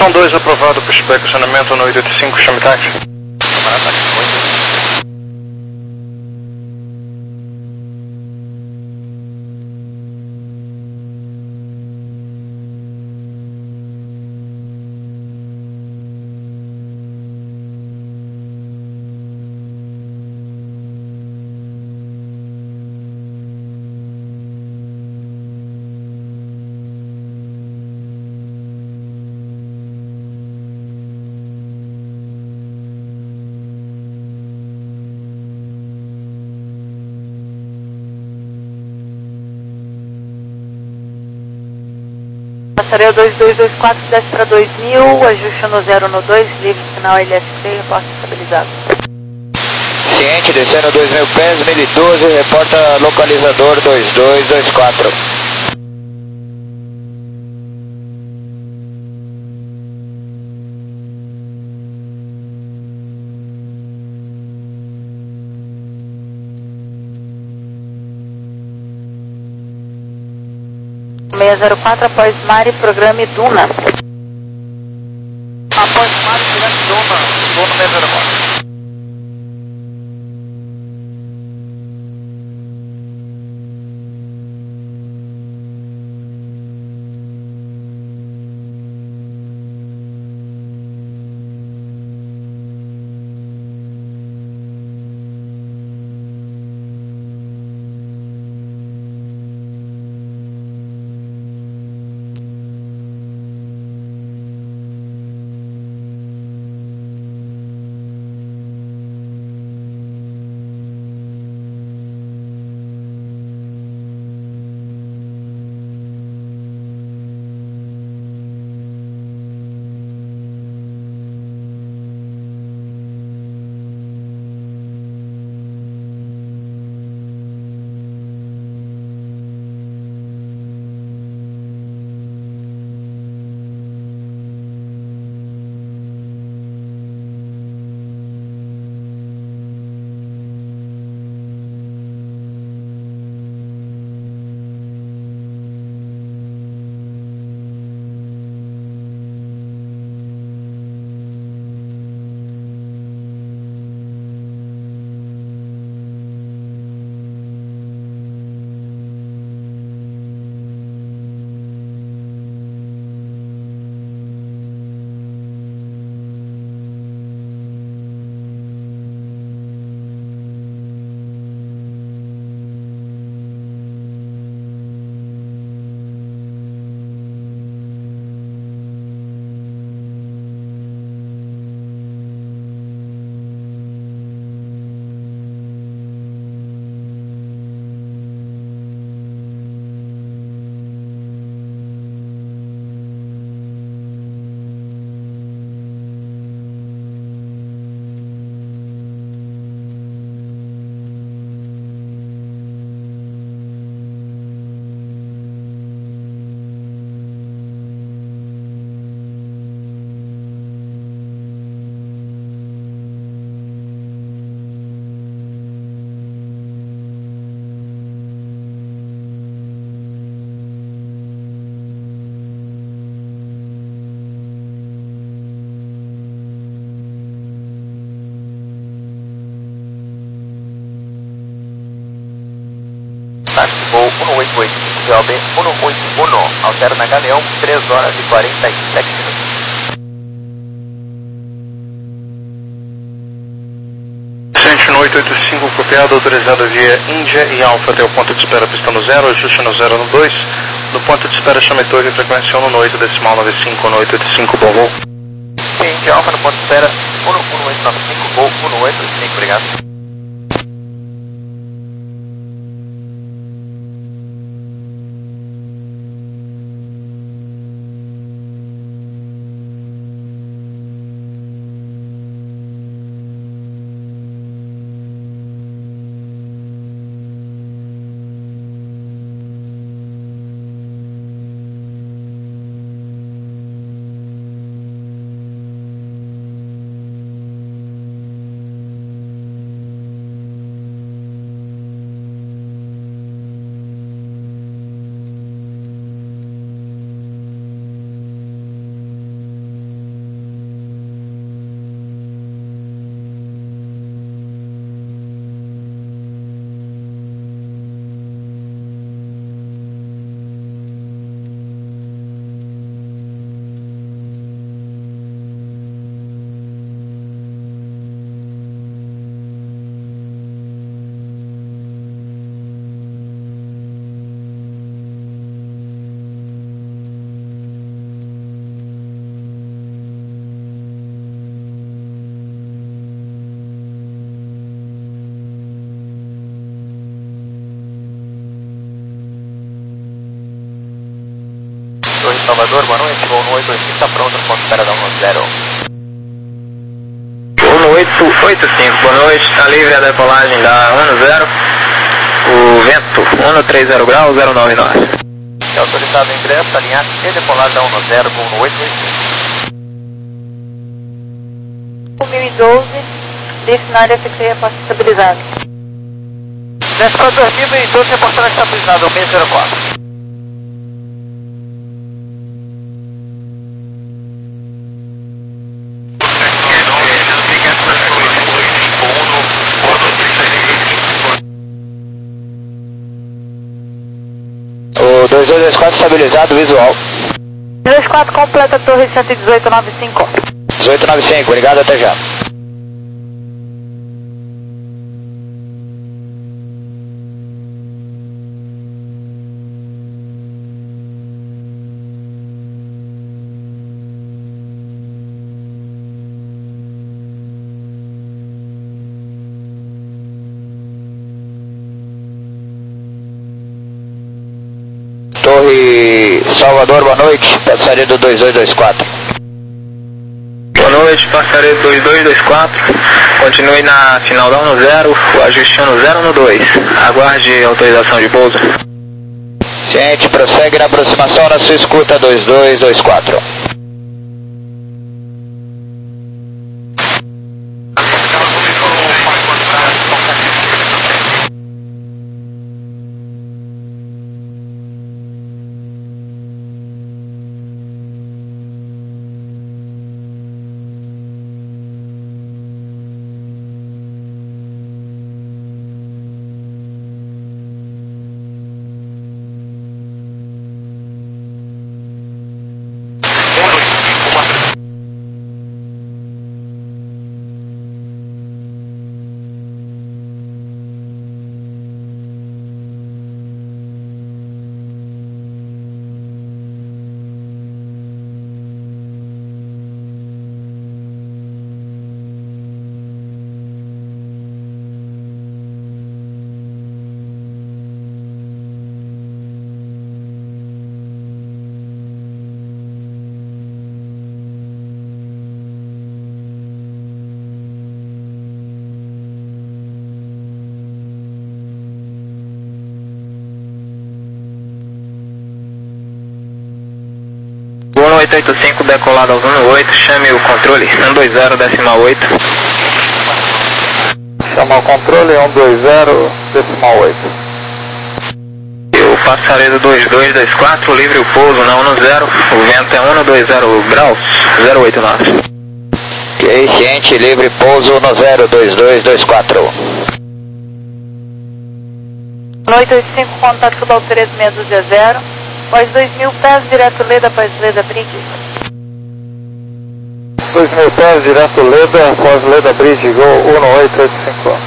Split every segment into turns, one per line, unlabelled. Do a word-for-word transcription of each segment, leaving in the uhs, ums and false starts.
Opção dois aprovado para estacionamento no oito oito cinco, chame táxi.
Passarela dois dois dois quatro, desce para dois mil, ajuste no zero no dois, livre sinal L S C, reporte estabilizado.
Ciente, descendo dois mil pés, mil e doze, reporta localizador dois dois dois quatro.
seis zero quatro, após Mari, programe Duna.
Após Mari, programe Duna, vou no seis zero quatro. Táxi voo um oito oito cinco G O B um oito um, alterna Galeão, três horas e quarenta e sete minutos.
Ciente no oito oito cinco, copiado, autorizado via Índia e Alfa até o ponto de espera pista no zero, ajuste no zero no dois, no ponto de espera chame torre, frequência um no oito, decimal nove cinco no oito oito cinco, bom voo.
Ciente Alfa no ponto de espera um um oito nove cinco, voo um oito oito cinco, obrigado. Salvador, boa noite, voo no oito oito cinco está pronto no ponto de espera da um zero.
Voo no oito oito cinco, boa noite, está livre a decolagem da um zero, o vento cento e trinta graus, zero nove nove.
É autorizado o ingresso, alinhar e decolar da um zero, voo no oito oito cinco.
mil e doze, livre na área fixa e reposta estabilizado.
Desce para dois mil e doze, reportando estabilizado, seis zero quatro.
O dois dois dois quatro estabilizado, visual.
dois quatro completa torre cento e dezoito, nove cinco.
dezoito nove cinco, obrigado, até já. Torre Salvador, boa noite, passageiro dois dois dois quatro. Boa noite, passageiro dois dois dois quatro, continue na final da um zero, o ajuste no zero no dois, aguarde autorização de pouso. Ciente, prossegue na aproximação na sua escuta dois dois dois quatro. oito oito cinco decolado ao um oito, chame o controle um dois zero decimal oito. Chama o controle um dois zero decimal oito. E o passaredo dois dois dois quatro, livre o pouso na um zero, o vento é cento e vinte graus, zero oito nove. Ok, ciente, livre pouso no zero dois dois dois quatro.
oito oito cinco, contato Sudal três seis dois zero. Após dois mil pés, direto Leda, após Leda Bridge.
dois mil pés, direto Leda, após Leda Bridge, Gol um oito oito cinco.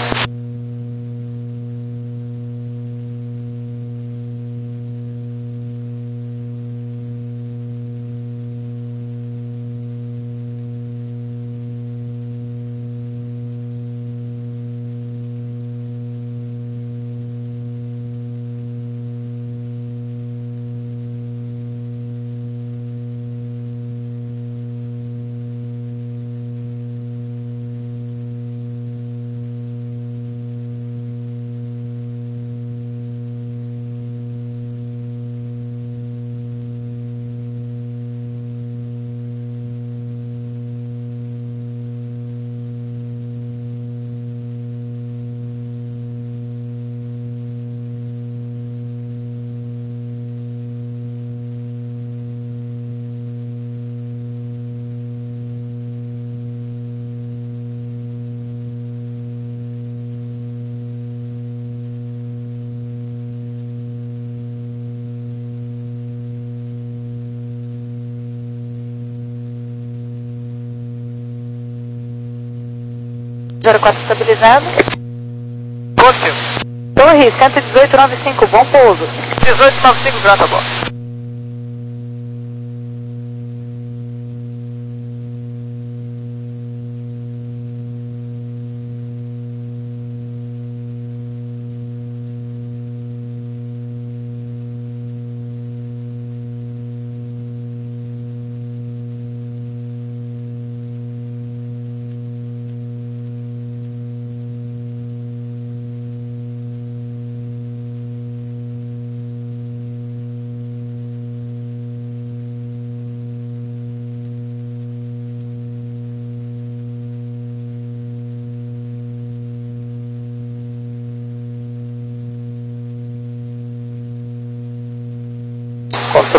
zero quatro estabilizado.
Positivo.
Torre cento e dezoito, nove cinco, bom pouso.
dezoito nove cinco, grata, boa.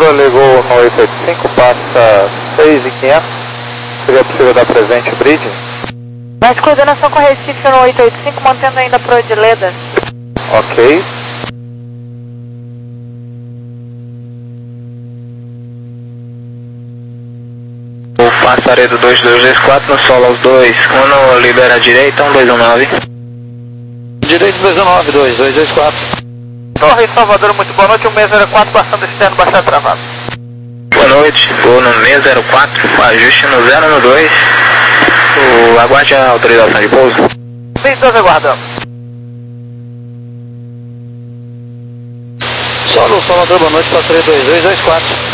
Lima, ligou no oito oito cinco, passa seis e quinhentos. Seria possível dar presente o bridge?
Mais coordenação com Recife no oito oito cinco, mantendo ainda pro de Leda.
Ok.
O Passaredo dois dois dois quatro no solo aos dois, um libera a direita, um dois um nove.
Direito dois um nove, dois dois dois quatro.
Torre Salvador, muito boa noite, o seis zero quatro passando externo, baixado travado.
Boa noite, vou no seis zero quatro, ajuste no zero no dois, o, aguarde a autorização de pouso.
seis doze aguardando.
Solo Salvador, boa noite, Passaredo dois dois dois quatro.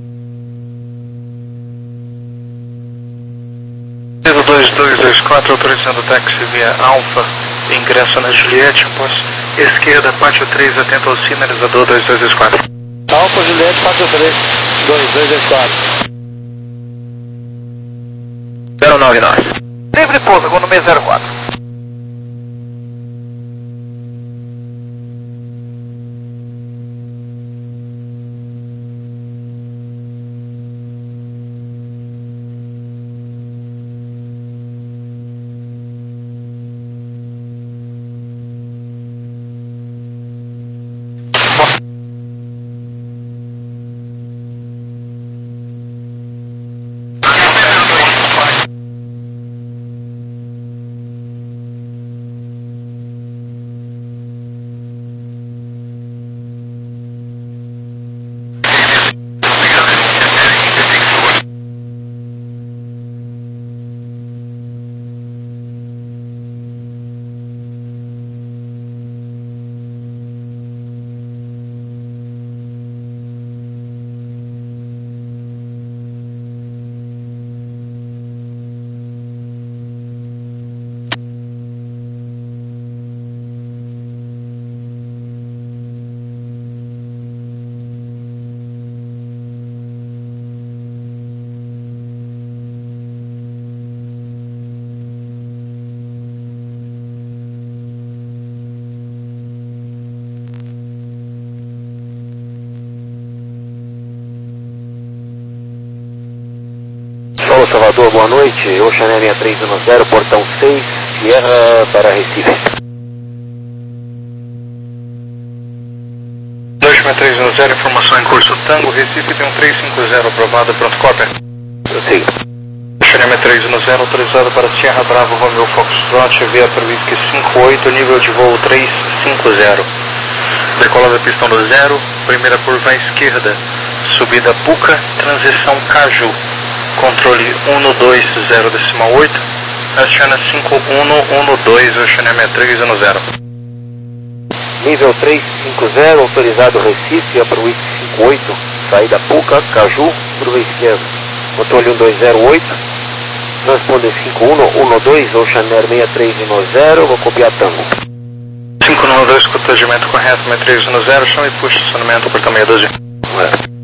dois dois dois quatro, autorizando o táxi via Alfa, ingresso na Juliette, após esquerda, pátio três, atento ao sinalizador dois dois dois quatro. Alfa, Juliette, pátio três, dois dois dois quatro.
zero nove nove.
Livre pouso, vou no seis zero quatro.
Solo Salvador, boa noite, Ocean Air seis três um zero, portão seis, Sierra para Recife.
dois seis três um zero, informação em curso Tango, Recife tem um três cinco zero aprovado, pronto, cópia.
Sim.
Ocean Air três um zero, autorizado para Sierra Bravo, Romeo Foxtrot, via para Whisky cinco oito, nível de voo três cinco zero. Decola da pistão do zero, primeira curva à esquerda, subida Puca, transição Caju. Controle um dois zero decimal oito, aciona cinco um um dois, Ocean Air três um zero.
Nível três cinco zero, autorizado Recife, para o cinco oito, saída Puca, Caju, curva esquerda. Controle um dois zero oito, transponder cinco um um dois, Ocean Air seis três um zero, vou copiar Tango.
cinco um dois, com atendimento correto, seis três um zero, chama e puxa estacionamento, portão meia dúzia.
É.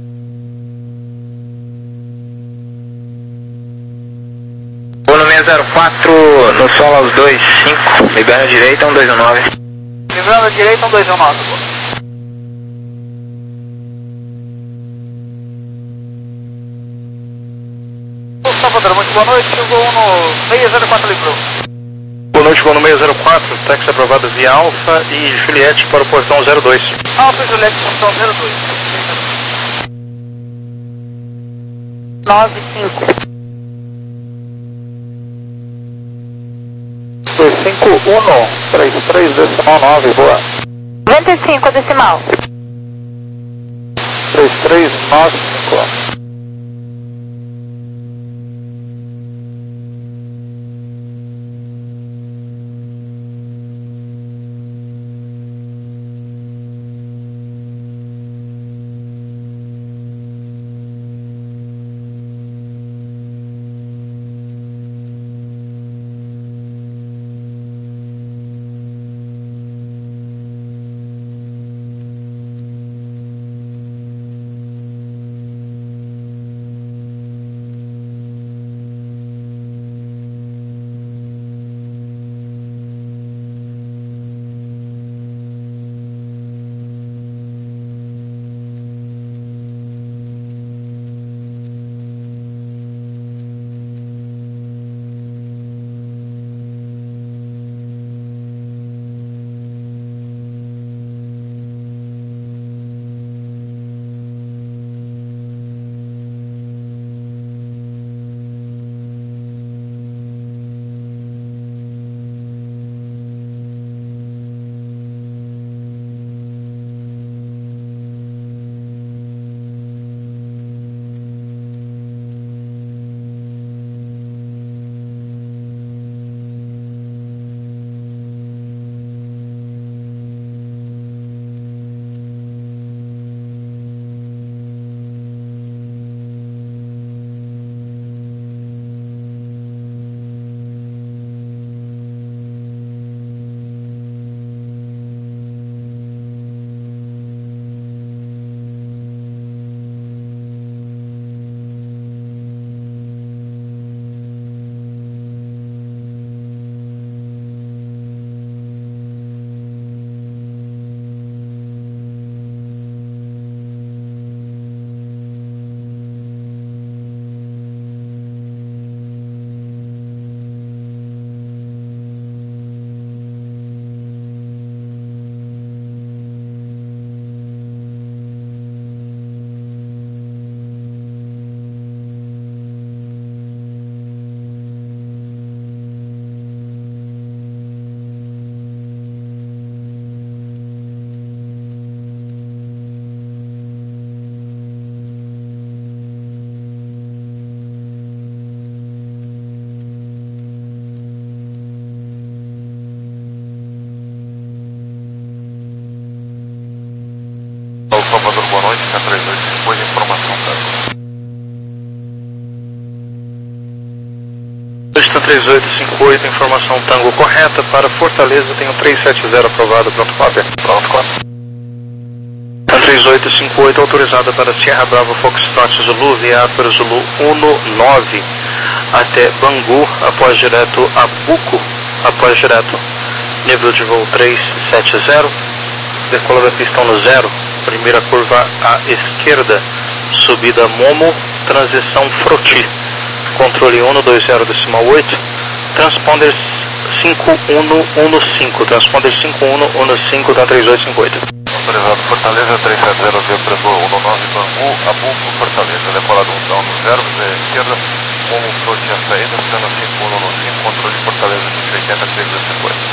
Vou no seis zero quatro, no solo aos dois cinco, libera a direita, um dois um nove.
Livrando a direita, um dois um nove. Salvador, muito boa noite, vou no seis zero quatro livrou.
Boa noite, vou no seis zero quatro, táxi aprovado via Alfa e Juliette para o portão zero dois.
Alfa e Juliette, portão zero dois.
nove cinco.
dois cinco um, três três decimal nove, boa.
noventa e cinco decimal.
três três nove cinco. noite, K três oito cinco oito, informação tango. Pista três oito cinco oito, informação tango correta para Fortaleza, tenho três sete zero aprovado, pronto cópia. Pronto cópia. três oito cinco oito autorizada para Sierra Bravo Foxtrot Zulu, via para Zulu um nove até Bangu, após direto a Buco, após direto, nível de voo três sete zero, decola da pista no zero, primeira curva à esquerda, subida Momo, transição Froti, controle um dois zero decimal oito, transponder cinco um um cinco, transponder cinco um um cinco da três oito cinco oito. Autorizado Fortaleza três sete zero, via para um nove Bangu, Abuco, Fortaleza, decolado um down no zero, via esquerda, Momo Froti a saída, cena cinco um um cinco, controle Fortaleza cento e oitenta, três oito cinco oito.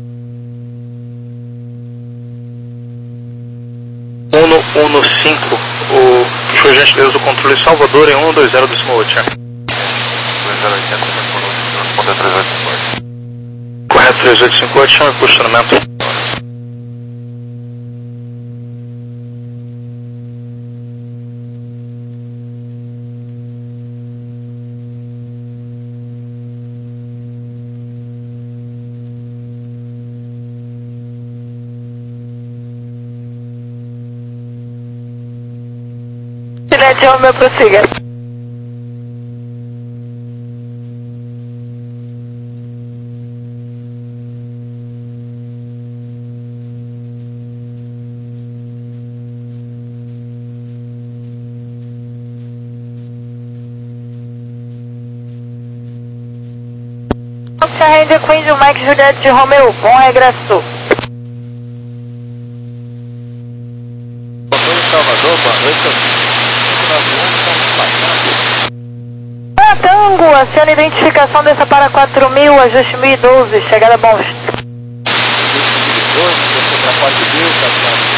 um um cinco, o por gentileza do controle Salvador em um dois zero decimal oito. dois zero oito zero, transponder três oito cinco oito. Correto, três oito cinco oito, chama e posicionamento.
Juliette Romeo, prossiga. Ranger Queen de Mike Juliette Romeo, bom regresso.
Salvador, boa noite.
Tango, acena a identificação dessa para quatro mil, ajuste mil e doze, chegada bons.
mil e doze, descer para quatro mil, tá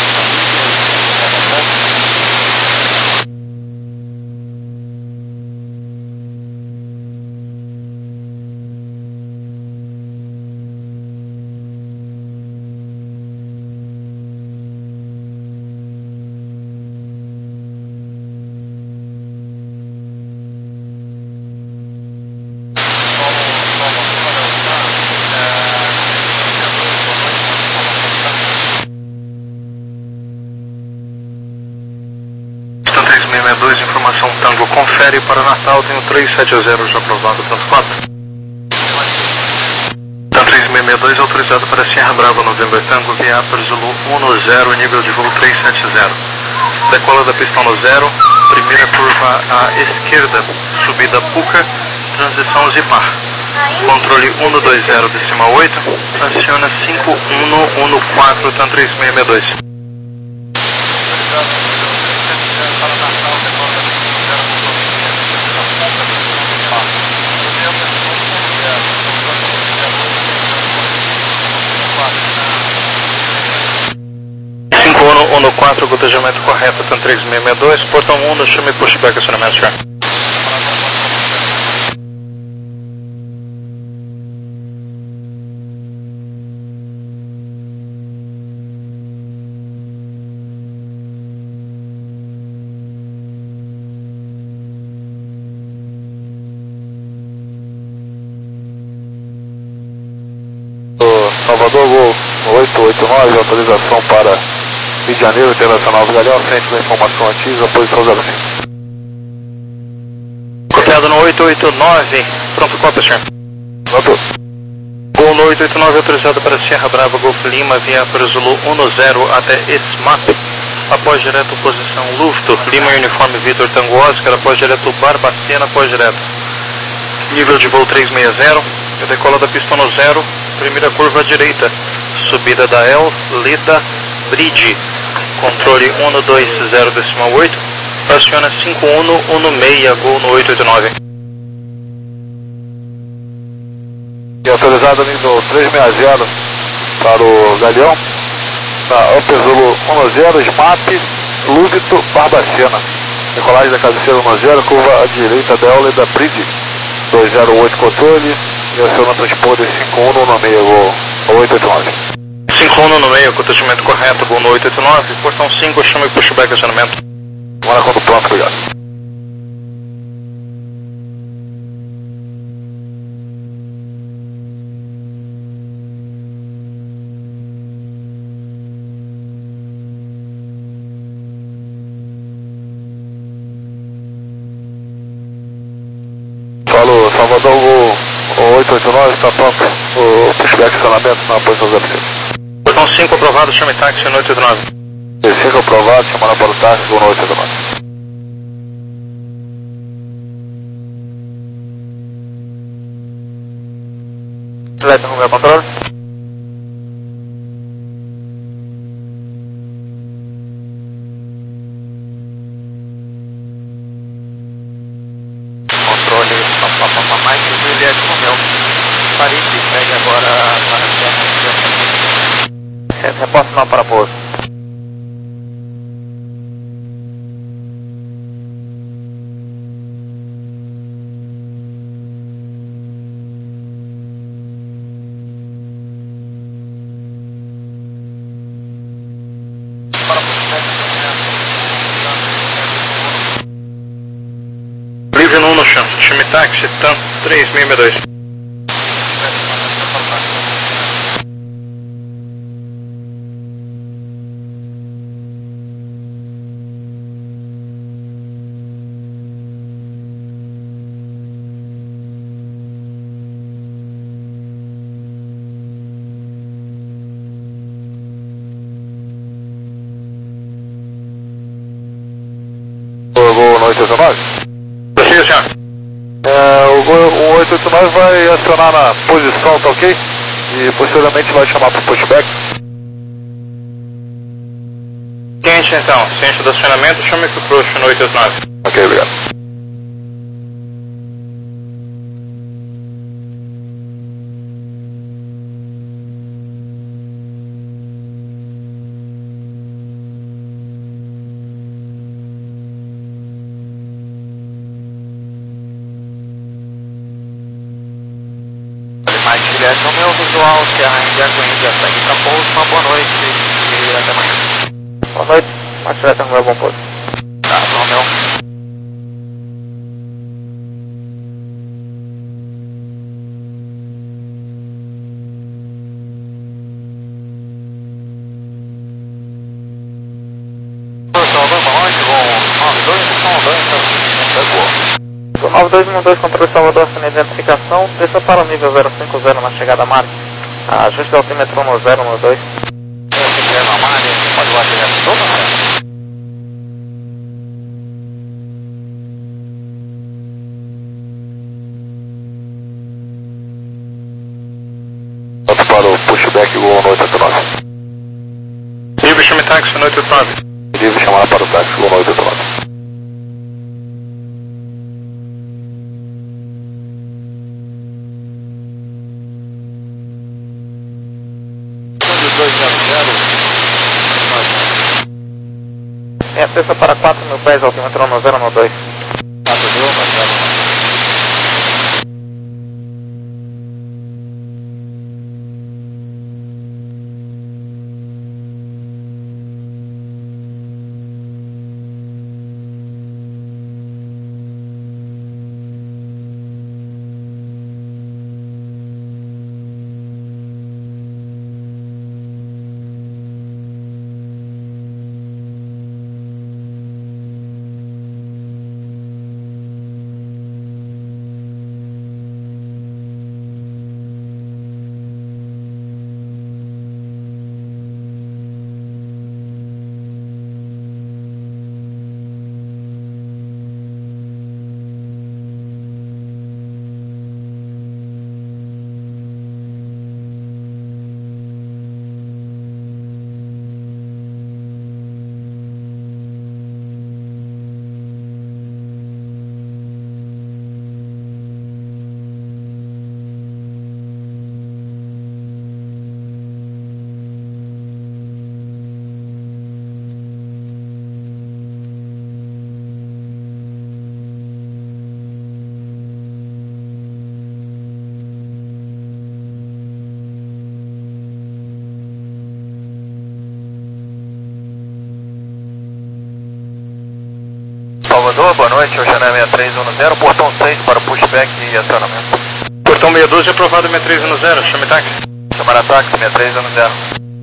dois, informação Tango, confere para Natal, tenho três sete zero já aprovado, tanto quatro. Tan três seis seis dois, autorizado para Sierra Bravo, November Tango, via para Zulu um zero, nível de voo três sete zero. Decola da pista no zero, primeira curva à esquerda, subida Puca, transição Zipar. Controle um dois zero decimal oito, aciona cinco um um quatro, Tan três seis seis dois. cinco um um quatro, cotejamento correto, Tan três seis seis dois, portão um, no chame pushback, acionamento, senhor. Salvador, Gol oito oito nove, autorização para Rio de Janeiro, Internacional do Galeão, frente da informação antiga, posição zero cinco. Copiado no oito oito nove, pronto, cópia, senhor. Pronto. Gol no oito oito nove, autorizado para Sierra Brava, Golf Lima, via para Zulu um zero até Esmap, após direto posição Lufto, Lima Uniforme Vitor Tango Oscar, após direto Barbacena, após direto. Nível de voo três seis zero, decola da pista no zero, primeira curva à direita, subida da El Leda Bridge, controle um dois zero decimal oito, aciona cinco um um seis, Gol no oito oito nove. E autorizado nível três seis zero para o Galeão, na Upper Zulu um zero, Smap, Lúvito, Barbacena. Decolagem da cabeceira um zero, curva à direita da El Leda Bridge, dois zero oito controle, e aciona transponder cinco um um seis, Gol oito oito nove. cinco um um seis, acontecimento correto, Gol no oito oito nove, portão cinco, chame pushback, acionamento.
Fala quando pronto, obrigado. Falou, Salvador, o oito oito nove está pronto. O pushback estacionamento na posição zero cinco.
Botão cinco aprovado, chame táxi no oito oito nove.
cinco aprovado, chamando para o táxi no oito oito nove.
Select no meu controle. Controle, papapá, mais que o Juliette no meu. Paris, segue agora para a reposta não para pouso.
Livre no um no chão, chame táxi, TAM três mil e dois.
Gol no oito oito nove?
Prossiga, senhor.
É, o Gol o oito oito nove vai acionar na posição, tá ok? E posteriormente vai chamar para o pushback.
Ciente então, ciente do acionamento, chame para o approach no oito oito nove.
Ok, obrigado.
Mais direto no meu visual, Serra Índia Guindia, segue para pouso, uma boa noite e até amanhã. Boa noite, mais direto no meu bom pouso. Tá, no meu. nove dois um dois, controle Salvador, sem identificação, desça para o nível zero cinco zero na chegada a Marte. Ajuste o altímetro no zero no dois. Se tiver na Marte, pode voar direto todo, né?
Volta para o pushback Gol no oito oito nove.
Livre, chame táxi no oito oito nove.
Livre chamar para o táxi Gol no oito oito nove.
É, desça para quatro mil pés, altímetro no zero no dois. quatro mil, mas zero. Salvador, boa noite, Oceané seis três um zero, portão seis para pushback e acionamento.
Portão seis doze aprovado seis três um zero, chame táxi.
Chamar a táxi seis três um zero.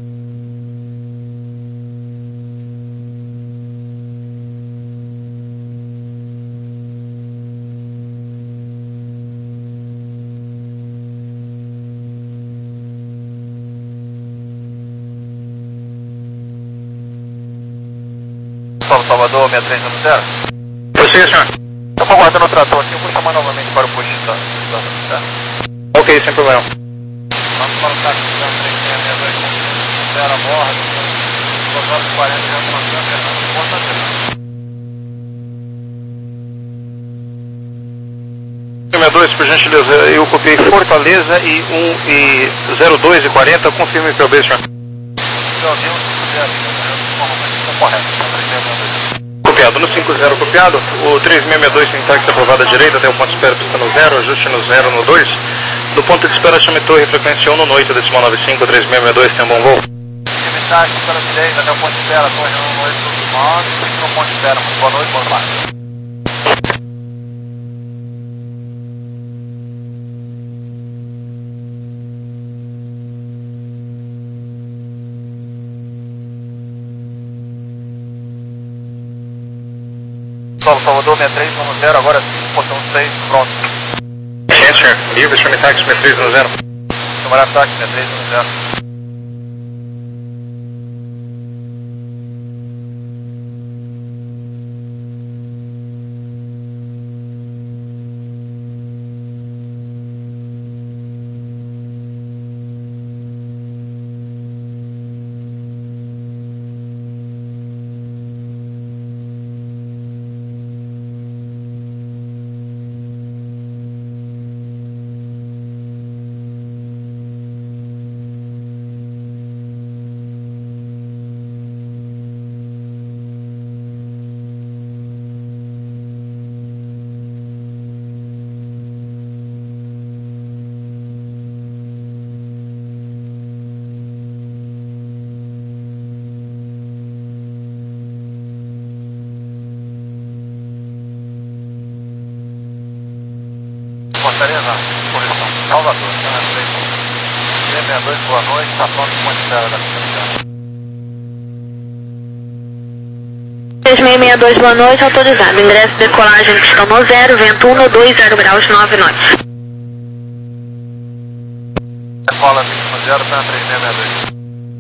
Salvador seis três um zero.
Prossiga, senhor.
Eu vou aguardando o trator aqui, eu vou chamar novamente para o push, tá? Tá?
Ok, sem problema.
Vamos para o táxi três seis seis dois zero a bordo, duas horas e quarenta,
sessenta dois, por gentileza, eu copiei Fortaleza e um e zero dois e quarenta, confirme o P O B, senhor. Copiado no cinco zero, copiado. O três seis seis dois tem táxi aprovado à direita até o ponto de espera, pista no zero, ajuste no zero no dois. Do ponto de espera, chame torre, frequência um no oito, decimal nove cinco, três seis seis dois, tem um bom voo.
Táxi pela direita até o ponto de espera, torre no oito, decimal, no ponto de espera, muito boa noite, boa noite. Solo Salvador seis três um zero, agora sim, portão seis, pronto.
Sim, senhor. Livre, chame táxi seis três um zero.
Chamar táxi seis três um zero. Fortaleza, posição Salvador, três seis dois, boa noite, está pronto com a espera da pista.
três seis seis dois, boa noite, autorizado. Ingresso de decolagem, pistão no zero, vento um no dois, zero graus, nove knots.
Decola vinte no zero, tá três seis seis dois.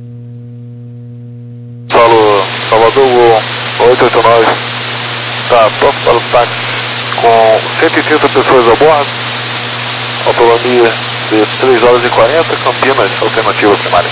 Solo Salvador oito oito nove, está pronto para o táxi com cento e trinta pessoas a bordo, autonomia de três horas e quarenta, Campinas, alternativa primária.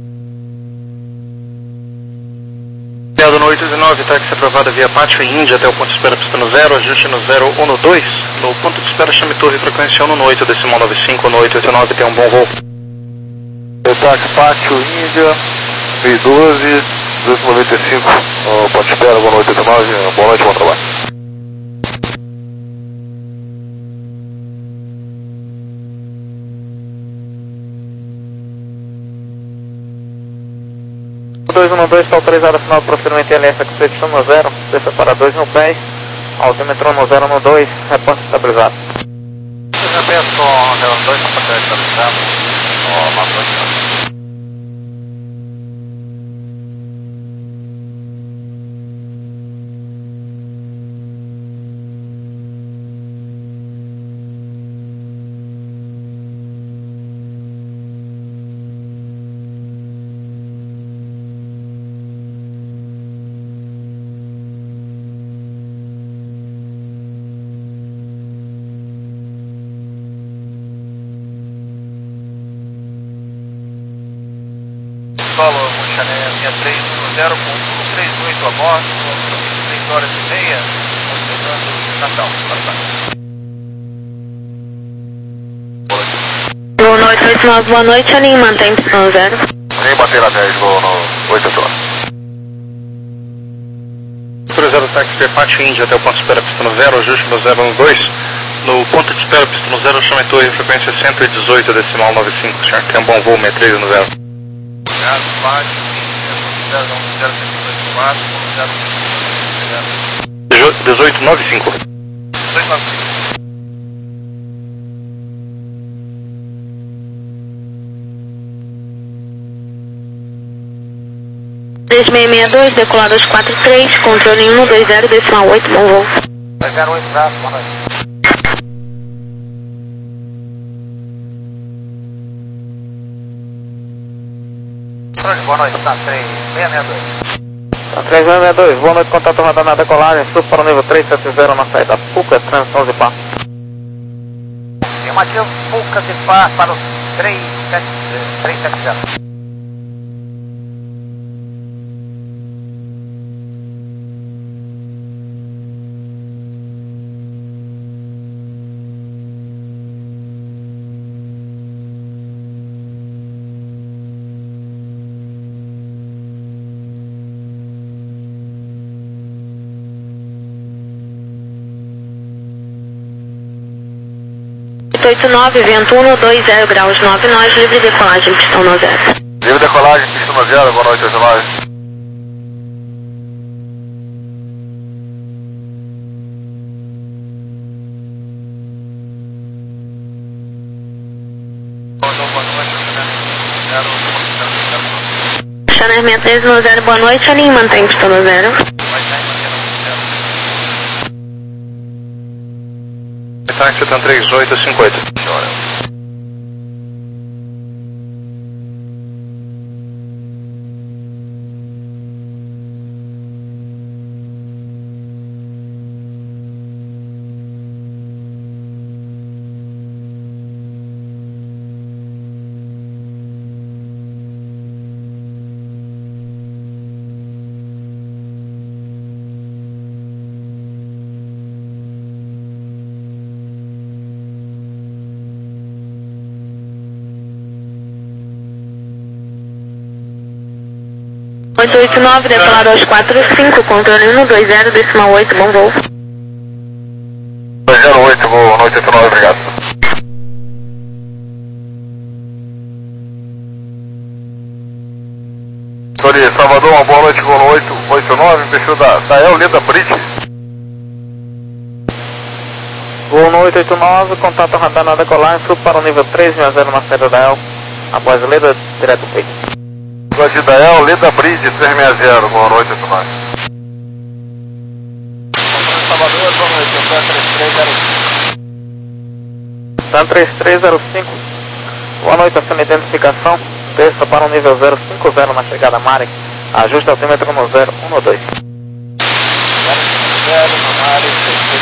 No oito oito nove, táxi aprovado via Pátio e Índia até o ponto de espera, pista no zero, ajuste no zero um no dois. No ponto de espera, chame torre, frequência um no oito, decimal nove cinco, no oito oito nove, tem um bom voo.
Táxi Pátio, Índia, V doze, duzentos e noventa e cinco, no ponto de espera, boa noite, oito nove, boa noite, bom trabalho.
dois um dois, está autorizado a final do procedimento L S com pistão no zero, desça para dois no pés, altímetro no zero no dois, reponte estabilizado. Repenso com zero dois, reponte estabilizado, no dois. Solo Oceané seis três um zero com três oito a bordo, três horas e meia, chegando Natal.
No oito oito nove, boa noite, a linha mantém pistão zero.
Nem bater na dez, vou no oito oito nove.
Autorizado o táxi via Pátio e Índia até o ponto de espera, pista no zero, ajuste no zero no dois. No ponto de espera, pista no zero, chame torre, frequência cento e dezoito, decimal nove cinco, senhor. Tem um bom voo, seis três no zero.
Pátio, zero zero zero quatro, zero
dezoito noventa e cinco.
três seis seis dois, decolar dois quatro três, controle um dois zero, decimal oito, bom voo.
dois zero oito, braço, boa noite. Boa noite, tá três seis seis dois. Tá três seis seis dois, boa noite, contato rodando na decolagem, sul para o nível três sete zero na saída Puca, transição de par. Afirmativo, Puca de par para o três sete zero.
oito nove, vento um dois zero graus nove, nós, livre decolagem, pistão no zero.
Livre decolagem, pistão no zero, boa noite, oito nove.
Channel seis três no zero, boa noite, alinhe, mantém pistão no zero.
Táxi setenta e três oito cinquenta.
oito oito nove, decolar dois quatro cinco, controle um dois zero, decimal oito, bom voo.
dois zero oito, boa noite, oito nove, obrigado. Sorry, Salvador, uma boa noite, voo oito oito nove, perfil da, da El Leda Bridge.
Voo no oito oito nove, contato radar na decolagem, sul para o nível três seis zero na saída da El, após Leda, direto peito.
De Dael, Leda Bridge, três seis zero, boa noite, oito nove.
Salvador, boa noite, Sam três três zero cinco. Boa noite, acima identificação, desça para o nível zero cinco zero na chegada Marek, ajuste altímetro no zero um dois. zero cinco zero na Marek,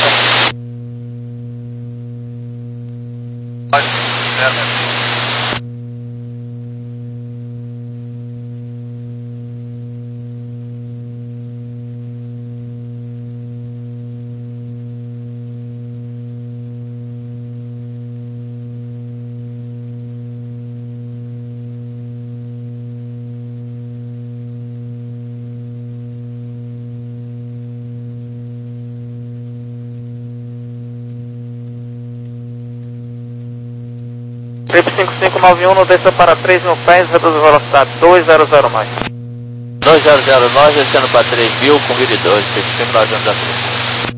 Trip cinco cinco nove um, desça para três mil pés, reduz a velocidade dois zero zero nove.
dois zero zero nove, descendo para três mil com mil e doze, sempre nós vamos dar.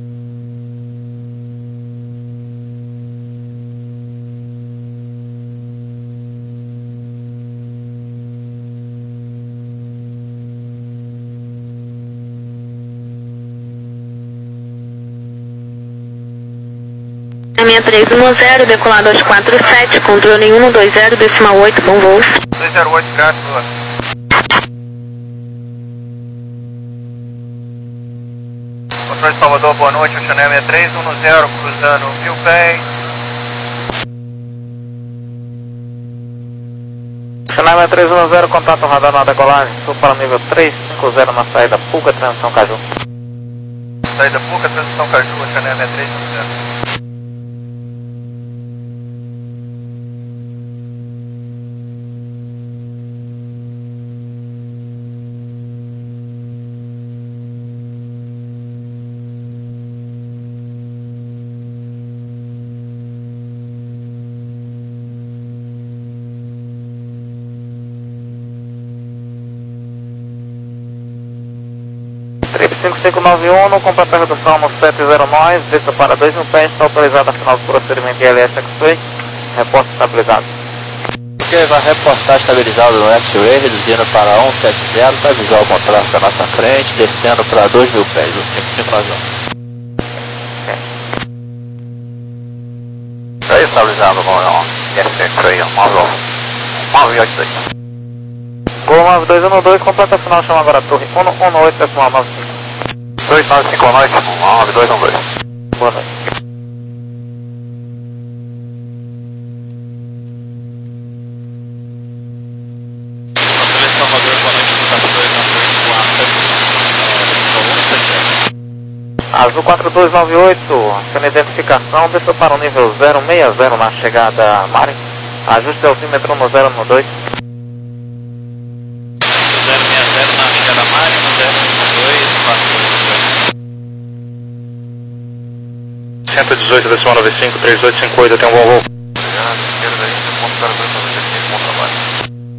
seis três um zero, decolar dois quatro sete, controle um dois zero, decimal oito, bom voo.
dois zero oito, graças. Controle de Salvador, boa noite, o Channel seis três um zero, cruzando mil pés. Channel seis três um zero, contato radar na decolagem, sul para o nível três cinco zero na saída Puca, transição Caju. Saída Puca, transição Caju, Channel seis três um zero. Trip cinco cinco nove um, completa a redução no sete zero nove, desça para dois mil pés, está autorizado a final do procedimento I L S X-Ray, reporte estabilizado.
Ok, vai reportar estabilizado no X-Ray, reduzindo para cento e setenta, para visual contrário para nossa frente, descendo para dois mil pés, o cinco cinco nove um. Está estabilizado com o X-Ray, nove oito dois.
Gol nove dois um dois, completa a final, chama agora a torre um um oito decimal nove cinco.
dois nove cinco nove, nove dois um dois.
Boa noite. Azul quatro dois nove oito, sendo identificação, desça para o nível zero seis zero na chegada Mari. Ajuste altímetro no zero um dois.
zero seis zero na chegada Mari, no zero um dois,
cento e dezoito decimal nove cinco, três oito cinco oito, tem um bom voo.
esquerda aí, ponto zero dois noventa e cinco, bom trabalho.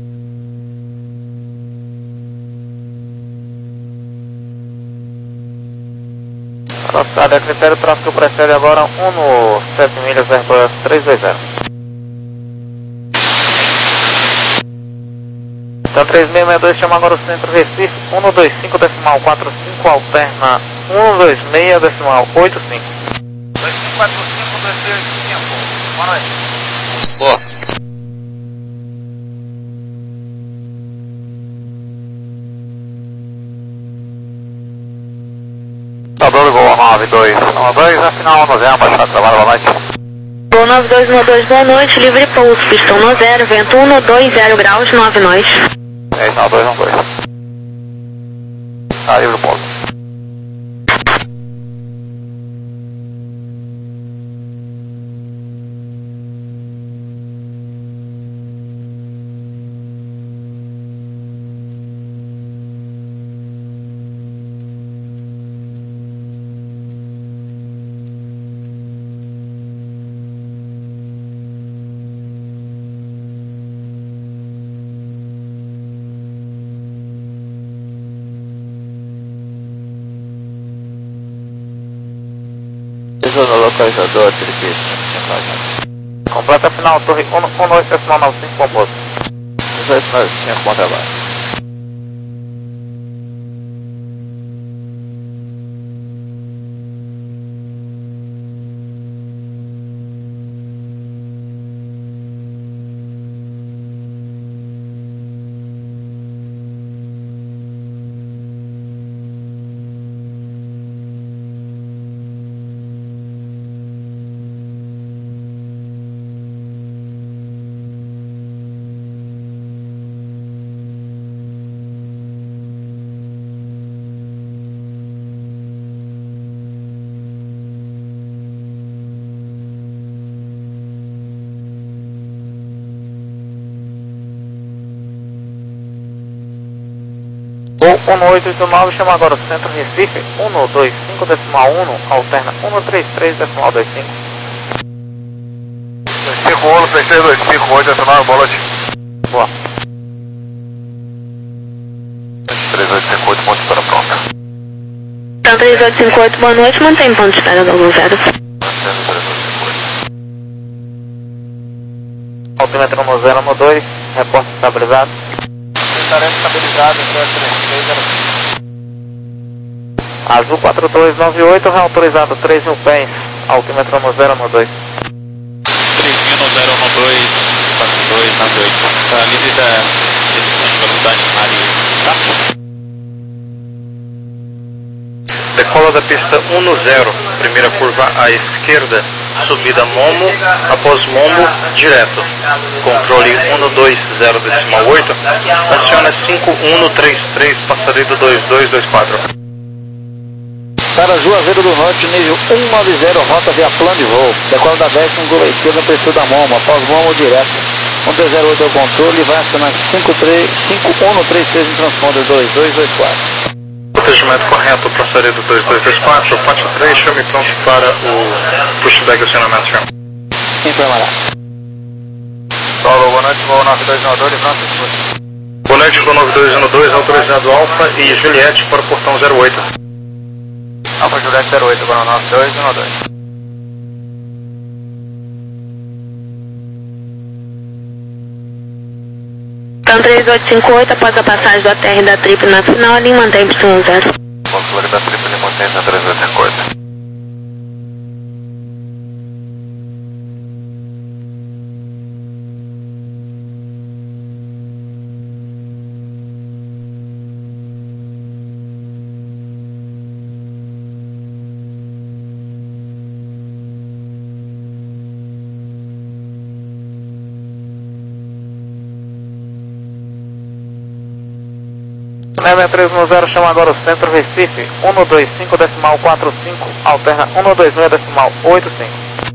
Velocidade a critério, tráfego precede agora um no sete milhas, Airbus três dois zero. Então três seis seis dois, chama agora o centro Recife, um no dois cinco decimal quatro cinco, alterna um no dois seis decimal oito cinco.
dois cinco quatro cinco, dois seis oito cinco, boa noite.
Boa.
Tabelo Gol nove dois um dois, na final no zero, baixado, trabalho, boa noite.
Gol nove dois um dois, boa noite, livre pouso, pistão no zero, vento um no dois, zero graus, nove nós.
É isso, nove dois um dois. Tá livre pouso. Isso no localizador, Felipe.
Completa a final, torre um um oito decimal nove cinco, bom pouso.
dezoito nove cinco, bom trabalho.
Gol um oito oito nove, chama agora o centro Recife, um no dois cinco decimal um, alterna um no três três decimal dois cinco.
dois cinco um, três três dois cinco oito decimal, boa noite.
Boa.
três oito cinco oito, ponto de espera pronta.
Então três oito cinco oito, boa noite, mantém ponto de espera do Gol zero.
Altímetro no zero no dois, reporte estabilizado.
Estaremos estabilizados em três três zero cinco.
Azul quatro dois nove oito, reautorizado três mil pés, altímetro no zero no dois.
três mil no zero um dois, quatro dois nove oito. Está livre da redução de velocidade Maria, tá?
Decola da pista um no zero, primeira curva à esquerda, subida Momo, após Momo, direto. Controle um no dois zero decimal oito, aciona cinco um no três três, passadeiro dois dois dois quatro.
Para Juazeiro do Norte, nível um nove zero, rota via plano de voo. Decola da décima, gol à esquerda, no perfil da Momo, após Momo, direto. um dois zero oito é o controle, vai acionar cinco um no três três, em transponder dois dois dois quatro.
Protegimento correto, passadeiro dois dois dois quatro, faixa três, chame pronto para o pushback acionamento, senhor.
Informará.
Solo, boa noite, voo nove dois nove dois, pronto.
Boa noite, Gol nove dois um dois, autorizado Alfa e Juliette para o portão zero oito.
Alfa Juliette zero oito, agora nove dois um dois.
Então três oito cinco oito, após a passagem do A T R da Trip na final, ele mantém Y zero.
Controle da Trip, ele mantém na três oito cinco oito.
Neve três um zero, chama agora o centro Recife, um dois cinco decimal quatro cinco, alterna um dois seis decimal oito cinco.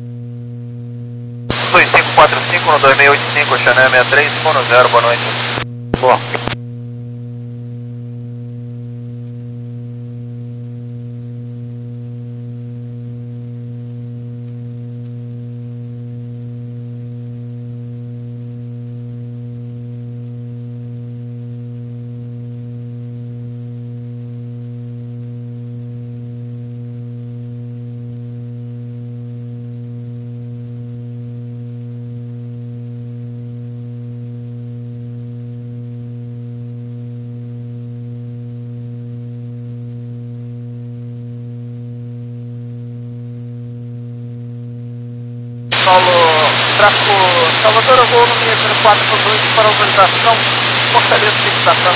um dois cinco quatro cinco, um dois seis oito cinco, Chanel sessenta e três, um zero, boa noite.
Boa.
Paulo, tráfego Salvador, eu vou no meia zero quatro por dois para autorização, Fortaleza de fixação.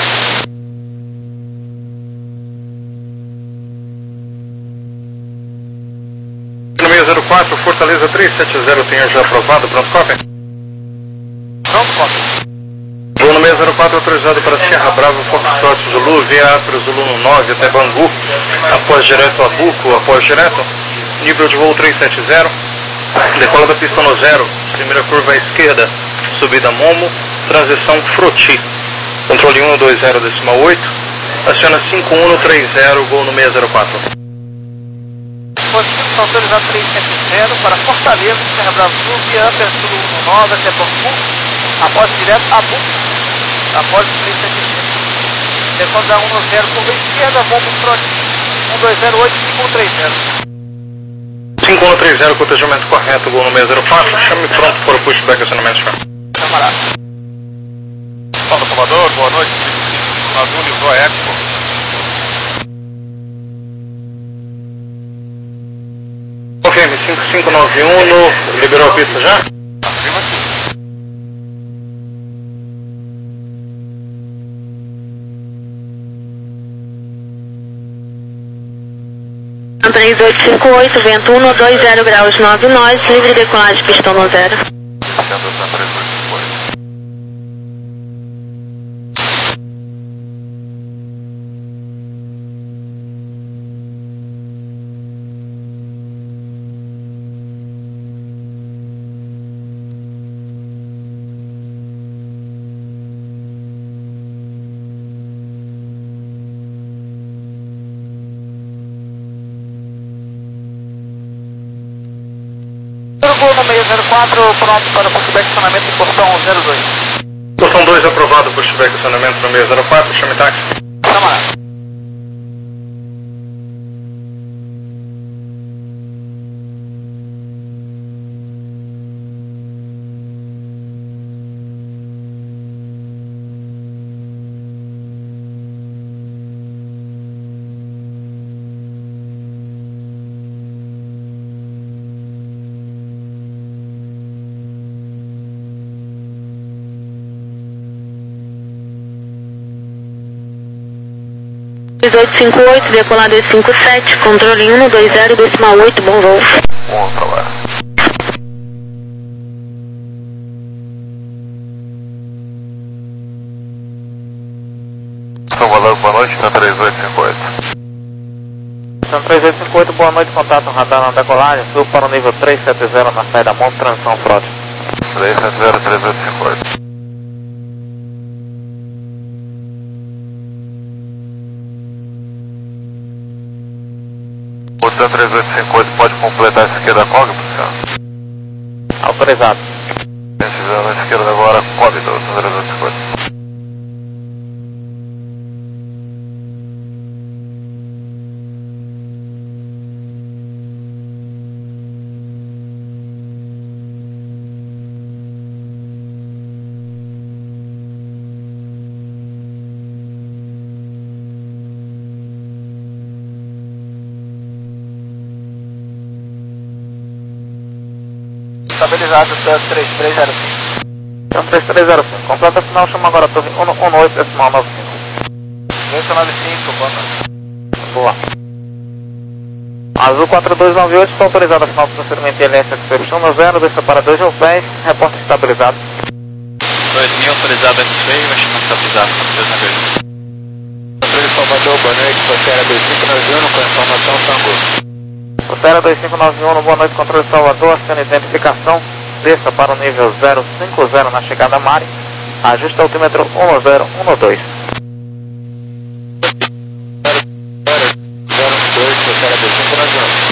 No meia zero quatro, Fortaleza três sete zero, tenho já aprovado, pronto, copy?
Pronto, copy.
Voo no meia zero quatro autorizado para Sierra Brava, Foxtrot Zulu, via Acre Zulu no nove até Bangu, após direto a Buco, após direto, nível de voo três sete zero. Decola da pista no zero, primeira curva à esquerda, subida Momo, transição Froti. Controle um dois zero decimal oito, aciona cinco um três zero, gol no meia zero quatro.
Positivo autorizado três sete zero para Fortaleza, Serra Brava Sul, via Upper Sul um nove até Bangu, após direto a Buco, após três sete zero. Decola da um zero, curva esquerda, Momo Froti, um dois zero oito cinco um três zero.
cinco um três zero, cotejamento correto, gol no meia zero quatro, chame pronto para o pushback acionamento.
Camarada. Fala, Salvador, boa noite, Azul livrou a Expo.
Ok, M cinco cinco nove um, no, liberou a pista já?
Afirmativo.
três oito cinco oito, vento um dois zero graus nove nós, livre decolagem, pistão no zero.
Gol no meia zero quatro, pronto para pushback acionamento em portão zero dois.
Portão dois aprovado, pushback acionamento no meia zero quatro, chame táxi.
Camarada.
três oito cinco oito, decolado dois cinco sete, controle um dois zero decimal oito, bom voo.
Bom trabalho. Salvador, boa noite, na três oito cinco oito.
Então três oito cinco oito, boa noite, contato radar na decolagem, sul para o nível três sete zero na saída Monte, transição Frota.
três sete zero, três oito cinco oito. O três oito cinco oito pode completar a esquerda C O G, por senhor?
Autorizado.
Precisando a esquerda agora, C O G do três oito cinco oito.
estabilizado, três três zero cinco. Então três três zero cinco, completa final, chama agora a torre um oito decimal nove cinco. oito nove cinco, boa noite. Boa. Azul quatro dois nove oito, está autorizado a final do transferimento L S X Y no zero, desça para dois mil pés, reporte estabilizado.
dois mil autorizado X-Ray, vai chamar estabilizado para dois nove oito.
Controle Salvador, boa noite, Costera dois cinco nove um, com informação Tango.
Costera dois cinco nove um, boa noite, controle Salvador, acena identificação, desça para o nível zero cinco zero na chegada a Mari, ajuste altímetro um zero um dois.
zero um dois, Costera dois cinco nove um.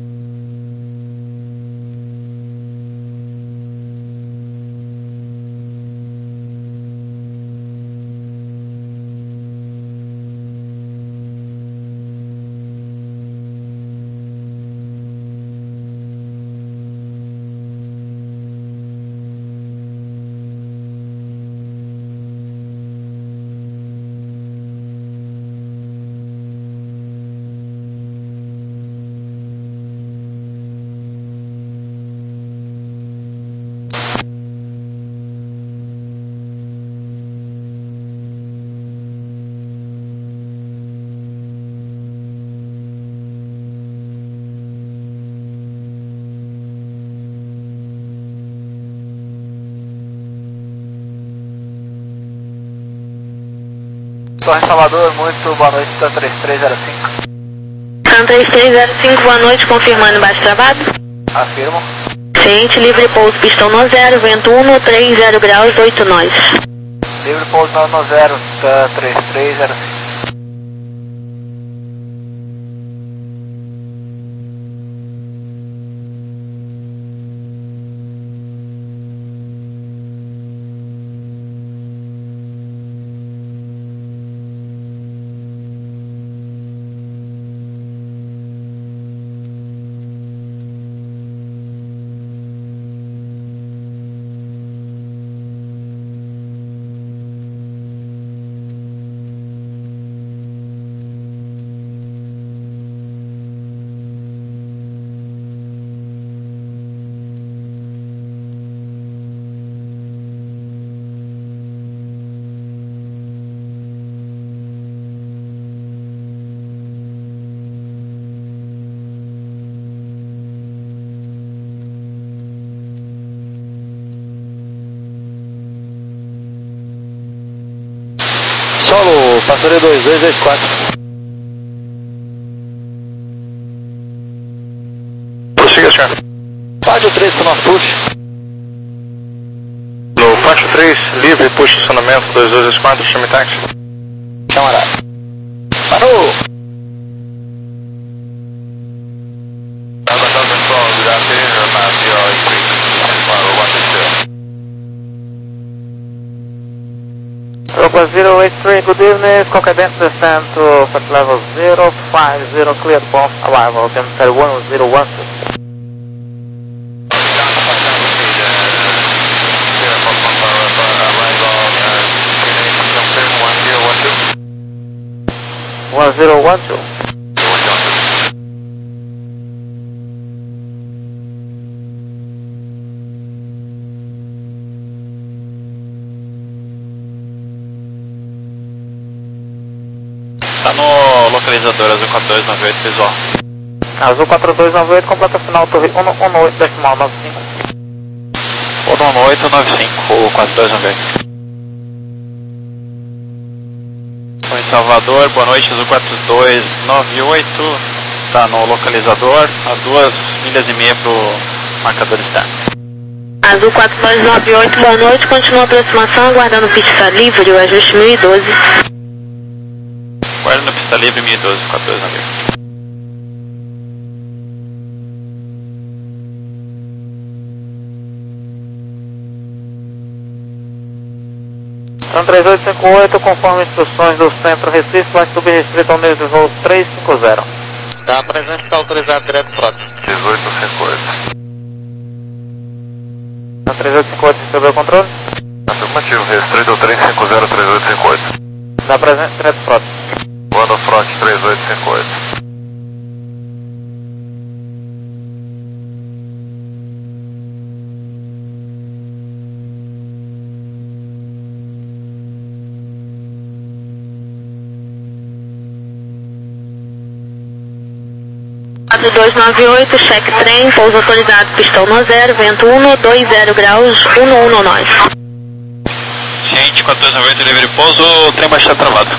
Torre Salvador, muito boa noite, Tan três três zero cinco.
Tan três três zero cinco, boa noite, confirmando embaixo travado.
Afirmo.
Ciente, livre pouso, pistão no zero, vento um três zero graus, oito nós.
Livre pouso no zero, Tan três três zero cinco.
Solo, passaria dois dois dois quatro.
Prossiga, senhor.
Pádio três com nós push.
No pátio três, livre, puxa estacionamento, dois dois dois quatro, chame táxi.
Camarada. Parou!
Europa zero eight three, good evening, Cockadent descent to flight level zero five zero, cleared for arrival, altimeter one zero one two. one zero one two.
Tá no localizador Azul quatro dois nove oito visual.
Azul quatro dois nove oito, completa final, torre um oito decimal nove cinco.
um oito nove cinco, quatro dois nove oito. Oi, Salvador, boa noite, Azul quatro dois nove oito, tá no localizador, a duas milhas e meia pro marcador externo.
Azul quatro dois nove oito, boa noite, continua a aproximação, aguardando pista livre, o ajuste mil e doze.
Guarda na pista livre mil e doze, quatro dois nove oito.
Então três oito cinco oito, conforme instruções do Centro Recife, vai subir restrito ao nível de voo três cinco zero. Tá, a presença está autorizada direto próximo.
três oito cinco oito.
Então três oito cinco oito, recebeu o controle?
Afirmativo, restrito três cinco zero, três oito cinco oito.
Dá presença direto próximo.
Voando front três oito cinco oito.
quatro dois nove oito, cheque trem, pouso autorizado, pistão no zero, vento um dois zero graus, um um no nós.
Ciente, quatro dois nove oito, livre pouso, o trem vai estar travado.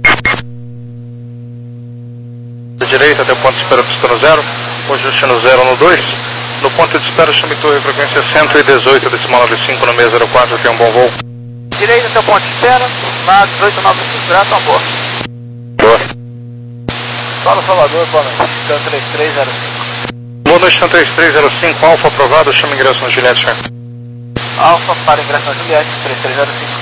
Da direita até o ponto de espera, pistão no zero, o ajuste no zero no dois. No ponto de espera, chame torre, frequência cento e dezoito, decimal nove cinco, no seis zero quatro, tem um bom voo.
Direita até o ponto de espera, na dezoito nove cinco, direto a bordo.
Boa.
Fala Salvador, boa noite. Stan três três zero cinco.
Boa noite, Stan três três zero cinco, Alfa aprovado, chama ingresso no Juliette, senhor.
Alfa para ingresso na Juliette, três três zero cinco.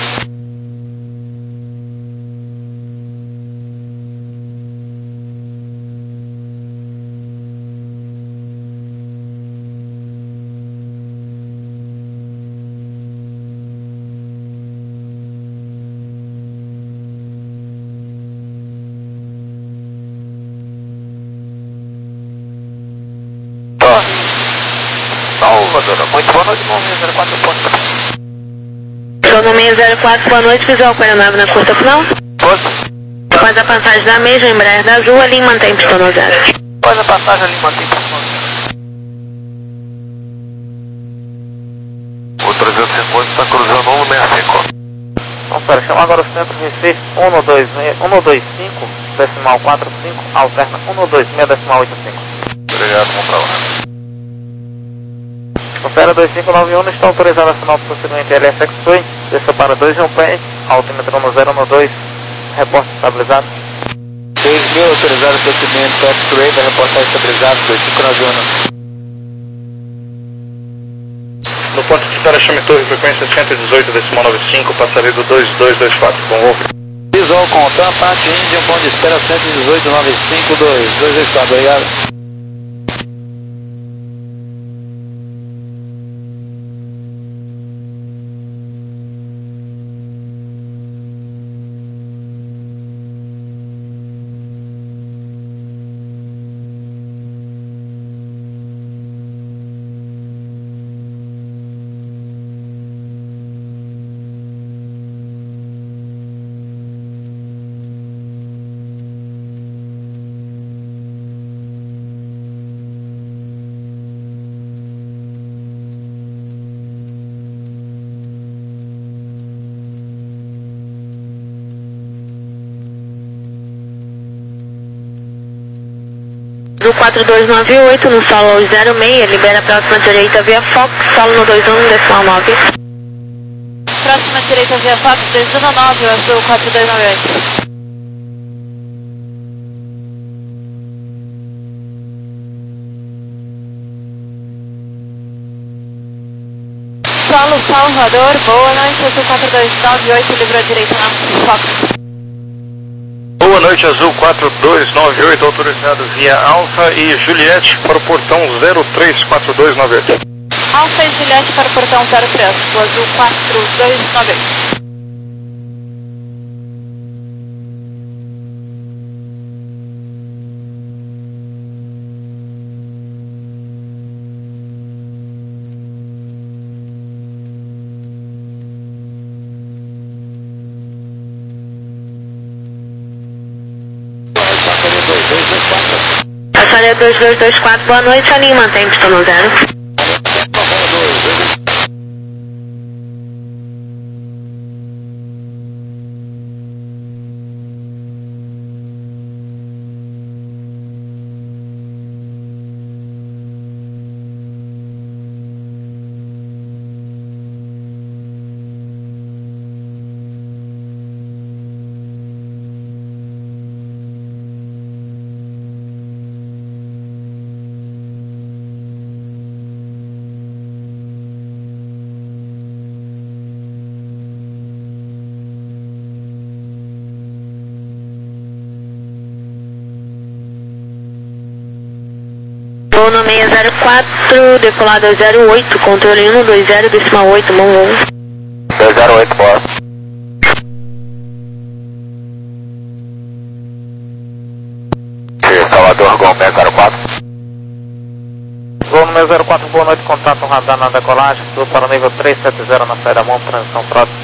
Salvador, muito boa noite, bom seis zero quatro ponto.
Estou no seis zero quatro, boa noite, visual com a aeronave na curta final.
Pois.
Após a passagem da mesma, Embraer da Azul, ali mantém pistão no zero.
Após a passagem ali mantém pistão no zero. O trezentos e cinquenta está cruzando um seis cinco. Então, pera, chama agora o centro Recife um dois cinco, decimal quatro cinco, alterna um dois seis, decimal oito cinco. Obrigado, vamos pra lá. Confera dois cinco nove um, está autorizado a final do procedimento L S X-Sway, desça para dois um pé, altímetro no zero no dois, reporte estabilizado.
dois mil autorizado o procedimento X-Ray, vai reportar estabilizado, dois cinco nove um.
No ponto de espera, chame torre, frequência cento e dezoito, decimal nove cinco, passaredo dois dois dois quatro, bom voo.
Visual com Tam, parte Índia, ponto de espera cento e dezoito, nove cinco dois, dois dois quatro, obrigado.
Do quatro dois nove oito, no solo zero seis, libera a próxima direita via Fox, solo no dois um, decimal nove.
Próxima direita via Fox, dois um nove, azul quatro dois nove oito. Solo Salvador, boa noite, azul quatro dois nove oito, livrou a direita na Fox.
Boa noite, Azul quatro dois nove oito, autorizado via Alfa e Juliette para o portão zero três quatro dois nove oito.
Alfa e Juliette para o portão zero três, o Azul quatro dois nove oito.
Passaria dois dois dois quatro, boa noite, a linha mantém pistão no zero. Vou no seis zero quatro, decolar dois zero oito, controle um dois zero, decimal oito, mão um.
dois zero oito, boa. Salvador, Gol seis zero quatro.
Gol no seis zero quatro, boa noite, contato radar na decolagem, sul para o nível três sete zero na saída mão, transição próxima.